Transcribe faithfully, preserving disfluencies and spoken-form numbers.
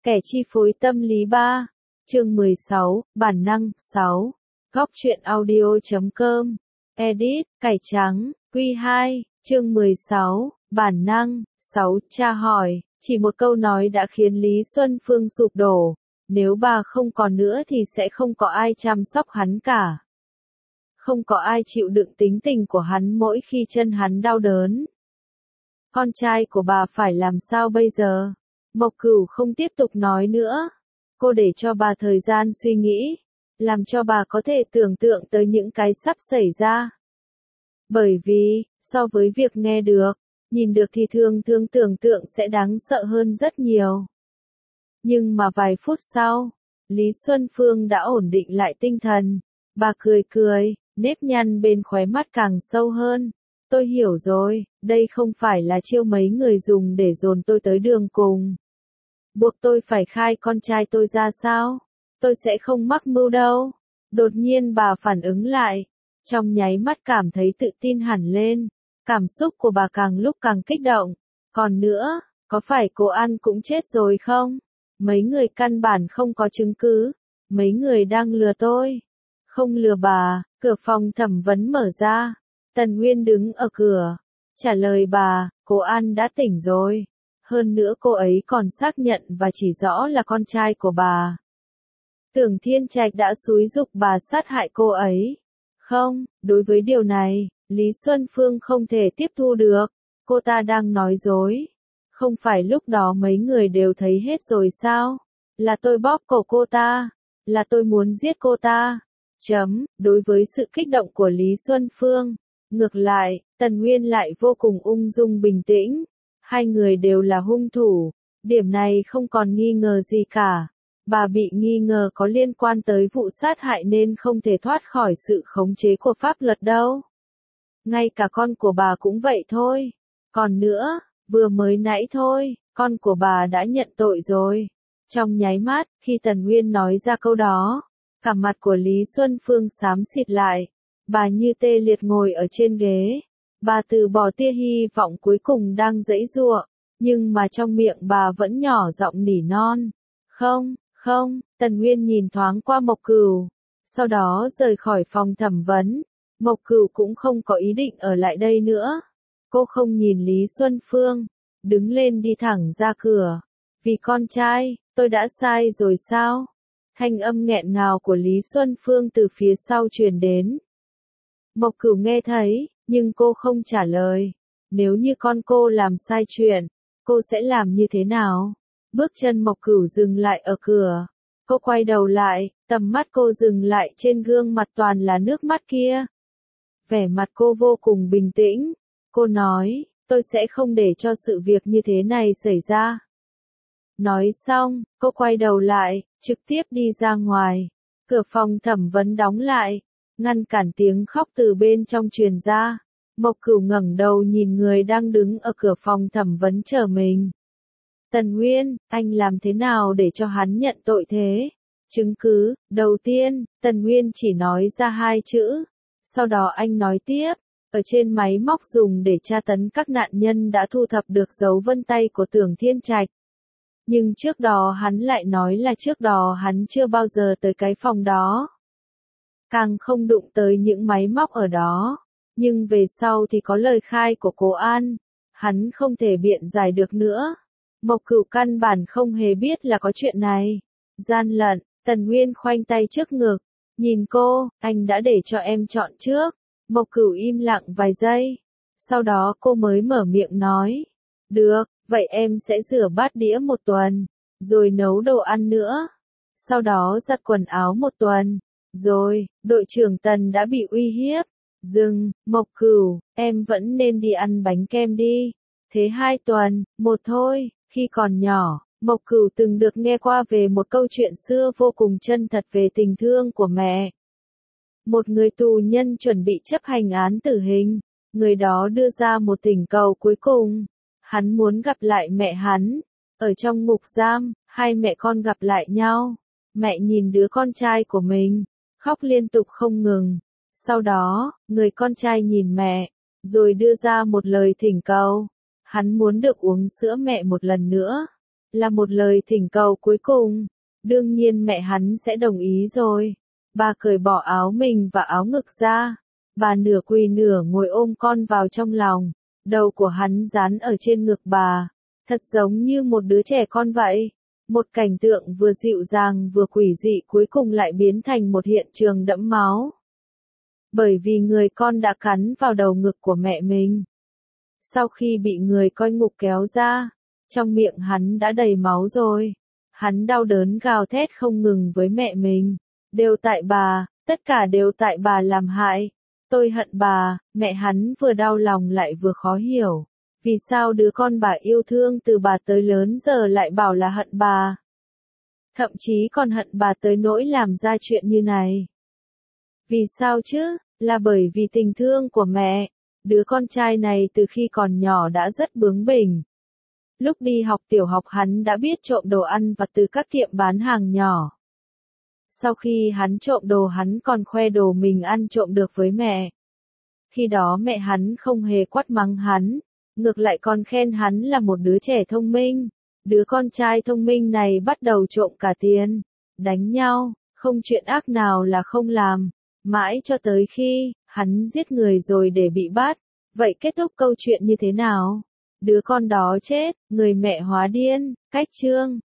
Kẻ chi phối tâm lý ba. Chương mười sáu, bản năng, sáu. Góc truyện audio chấm com. Edit, cải trắng, Quy hai, chương mười sáu, bản năng, sáu. Cha hỏi, chỉ một câu nói đã khiến Lý Xuân Phương sụp đổ. Nếu bà không còn nữa thì sẽ không có ai chăm sóc hắn cả. Không có ai chịu đựng tính tình của hắn mỗi khi chân hắn đau đớn. Con trai của bà phải làm sao bây giờ? Mộc Cửu không tiếp tục nói nữa. Cô để cho bà thời gian suy nghĩ, làm cho bà có thể tưởng tượng tới những cái sắp xảy ra. Bởi vì, so với việc nghe được, nhìn được thì thường thường tưởng tượng sẽ đáng sợ hơn rất nhiều. Nhưng mà vài phút sau, Lý Xuân Phương đã ổn định lại tinh thần. Bà cười cười, nếp nhăn bên khóe mắt càng sâu hơn. Tôi hiểu rồi, đây không phải là chiêu mấy người dùng để dồn tôi tới đường cùng. Buộc tôi phải khai con trai tôi ra sao? Tôi sẽ không mắc mưu đâu. Đột nhiên bà phản ứng lại. Trong nháy mắt cảm thấy tự tin hẳn lên. Cảm xúc của bà càng lúc càng kích động. Còn nữa, có phải cô An cũng chết rồi không? Mấy người căn bản không có chứng cứ. Mấy người đang lừa tôi. Không lừa bà, cửa phòng thẩm vấn mở ra. Tần Nguyên đứng ở cửa. Trả lời bà, cô An đã tỉnh rồi. Hơn nữa cô ấy còn xác nhận và chỉ rõ là con trai của bà. Tưởng Thiên Trạch đã xúi giục bà sát hại cô ấy. Không, đối với điều này, Lý Xuân Phương không thể tiếp thu được. Cô ta đang nói dối. Không phải lúc đó mấy người đều thấy hết rồi sao? Là tôi bóp cổ cô ta. Là tôi muốn giết cô ta. Chấm, đối với sự kích động của Lý Xuân Phương. Ngược lại, Tần Nguyên lại vô cùng ung dung bình tĩnh. Hai người đều là hung thủ. Điểm này không còn nghi ngờ gì cả. Bà bị nghi ngờ có liên quan tới vụ sát hại nên không thể thoát khỏi sự khống chế của pháp luật đâu. Ngay cả con của bà cũng vậy thôi. Còn nữa, vừa mới nãy thôi, con của bà đã nhận tội rồi. Trong nháy mắt, khi Tần Nguyên nói ra câu đó, cả mặt của Lý Xuân Phương xám xịt lại. Bà như tê liệt ngồi ở trên ghế. Bà từ bỏ tia hy vọng cuối cùng đang giãy giụa, nhưng mà trong miệng bà vẫn nhỏ giọng nỉ non. Không, không, Tần Nguyên nhìn thoáng qua Mộc Cửu, sau đó rời khỏi phòng thẩm vấn. Mộc Cửu cũng không có ý định ở lại đây nữa. Cô không nhìn Lý Xuân Phương, đứng lên đi thẳng ra cửa. Vì con trai, tôi đã sai rồi sao? Thanh âm nghẹn ngào của Lý Xuân Phương từ phía sau truyền đến. Mộc Cửu nghe thấy, nhưng cô không trả lời. Nếu như con cô làm sai chuyện, cô sẽ làm như thế nào? Bước chân Mộc Cửu dừng lại ở cửa. Cô quay đầu lại, tầm mắt cô dừng lại trên gương mặt toàn là nước mắt kia. Vẻ mặt cô vô cùng bình tĩnh. Cô nói, tôi sẽ không để cho sự việc như thế này xảy ra. Nói xong, cô quay đầu lại, trực tiếp đi ra ngoài. Cửa phòng thẩm vấn đóng lại, ngăn cản tiếng khóc từ bên trong truyền ra. Mộc Cửu ngẩng đầu nhìn người đang đứng ở cửa phòng thẩm vấn chờ mình. Tần Nguyên, anh làm thế nào để cho hắn nhận tội thế? Chứng cứ, đầu tiên, Tần Nguyên chỉ nói ra hai chữ. Sau đó anh nói tiếp, ở trên máy móc dùng để tra tấn các nạn nhân đã thu thập được dấu vân tay của Tưởng Thiên Trạch. Nhưng trước đó hắn lại nói là trước đó hắn chưa bao giờ tới cái phòng đó. Càng không đụng tới những máy móc ở đó. Nhưng về sau thì có lời khai của cô An. Hắn không thể biện giải được nữa. Mộc Cửu căn bản không hề biết là có chuyện này. Gian lận, Tần Nguyên khoanh tay trước ngực. Nhìn cô, anh đã để cho em chọn trước. Mộc Cửu im lặng vài giây. Sau đó cô mới mở miệng nói. Được, vậy em sẽ rửa bát đĩa một tuần. Rồi nấu đồ ăn nữa. Sau đó giặt quần áo một tuần. Rồi, đội trưởng Tần đã bị uy hiếp. Dừng, Mộc Cửu, em vẫn nên đi ăn bánh kem đi. Thế hai tuần, một thôi. Khi còn nhỏ, Mộc Cửu từng được nghe qua về một câu chuyện xưa vô cùng chân thật về tình thương của mẹ. Một người tù nhân chuẩn bị chấp hành án tử hình. Người đó đưa ra một thỉnh cầu cuối cùng. Hắn muốn gặp lại mẹ hắn. Ở trong ngục giam, hai mẹ con gặp lại nhau. Mẹ nhìn đứa con trai của mình, khóc liên tục không ngừng. Sau đó, người con trai nhìn mẹ, rồi đưa ra một lời thỉnh cầu. Hắn muốn được uống sữa mẹ một lần nữa. là một lời thỉnh cầu cuối cùng. Đương nhiên mẹ hắn sẽ đồng ý rồi. Bà cởi bỏ áo mình và áo ngực ra. Bà nửa quỳ nửa ngồi ôm con vào trong lòng. Đầu của hắn dán ở trên ngực bà. Thật giống như một đứa trẻ con vậy. Một cảnh tượng vừa dịu dàng vừa quỷ dị cuối cùng lại biến thành một hiện trường đẫm máu. Bởi vì người con đã cắn vào đầu ngực của mẹ mình. Sau khi bị người coi ngục kéo ra, trong miệng hắn đã đầy máu rồi. Hắn đau đớn gào thét không ngừng với mẹ mình. Đều tại bà, tất cả đều tại bà làm hại. Tôi hận bà, mẹ hắn vừa đau lòng lại vừa khó hiểu. Vì sao đứa con bà yêu thương từ bà tới lớn giờ lại bảo là hận bà? Thậm chí còn hận bà tới nỗi làm ra chuyện như này. Vì sao chứ? Là bởi vì tình thương của mẹ. Đứa con trai này từ khi còn nhỏ đã rất bướng bỉnh. Lúc đi học tiểu học hắn đã biết trộm đồ ăn vặt từ các tiệm bán hàng nhỏ. Sau khi hắn trộm đồ hắn còn khoe đồ mình ăn trộm được với mẹ. Khi đó mẹ hắn không hề quát mắng hắn, ngược lại còn khen hắn là một đứa trẻ thông minh. Đứa con trai thông minh này bắt đầu trộm cả tiền, đánh nhau, không chuyện ác nào là không làm, mãi cho tới khi hắn giết người rồi để bị bắt. Vậy kết thúc câu chuyện như thế nào? Đứa con đó chết, người mẹ hóa điên, cách chương.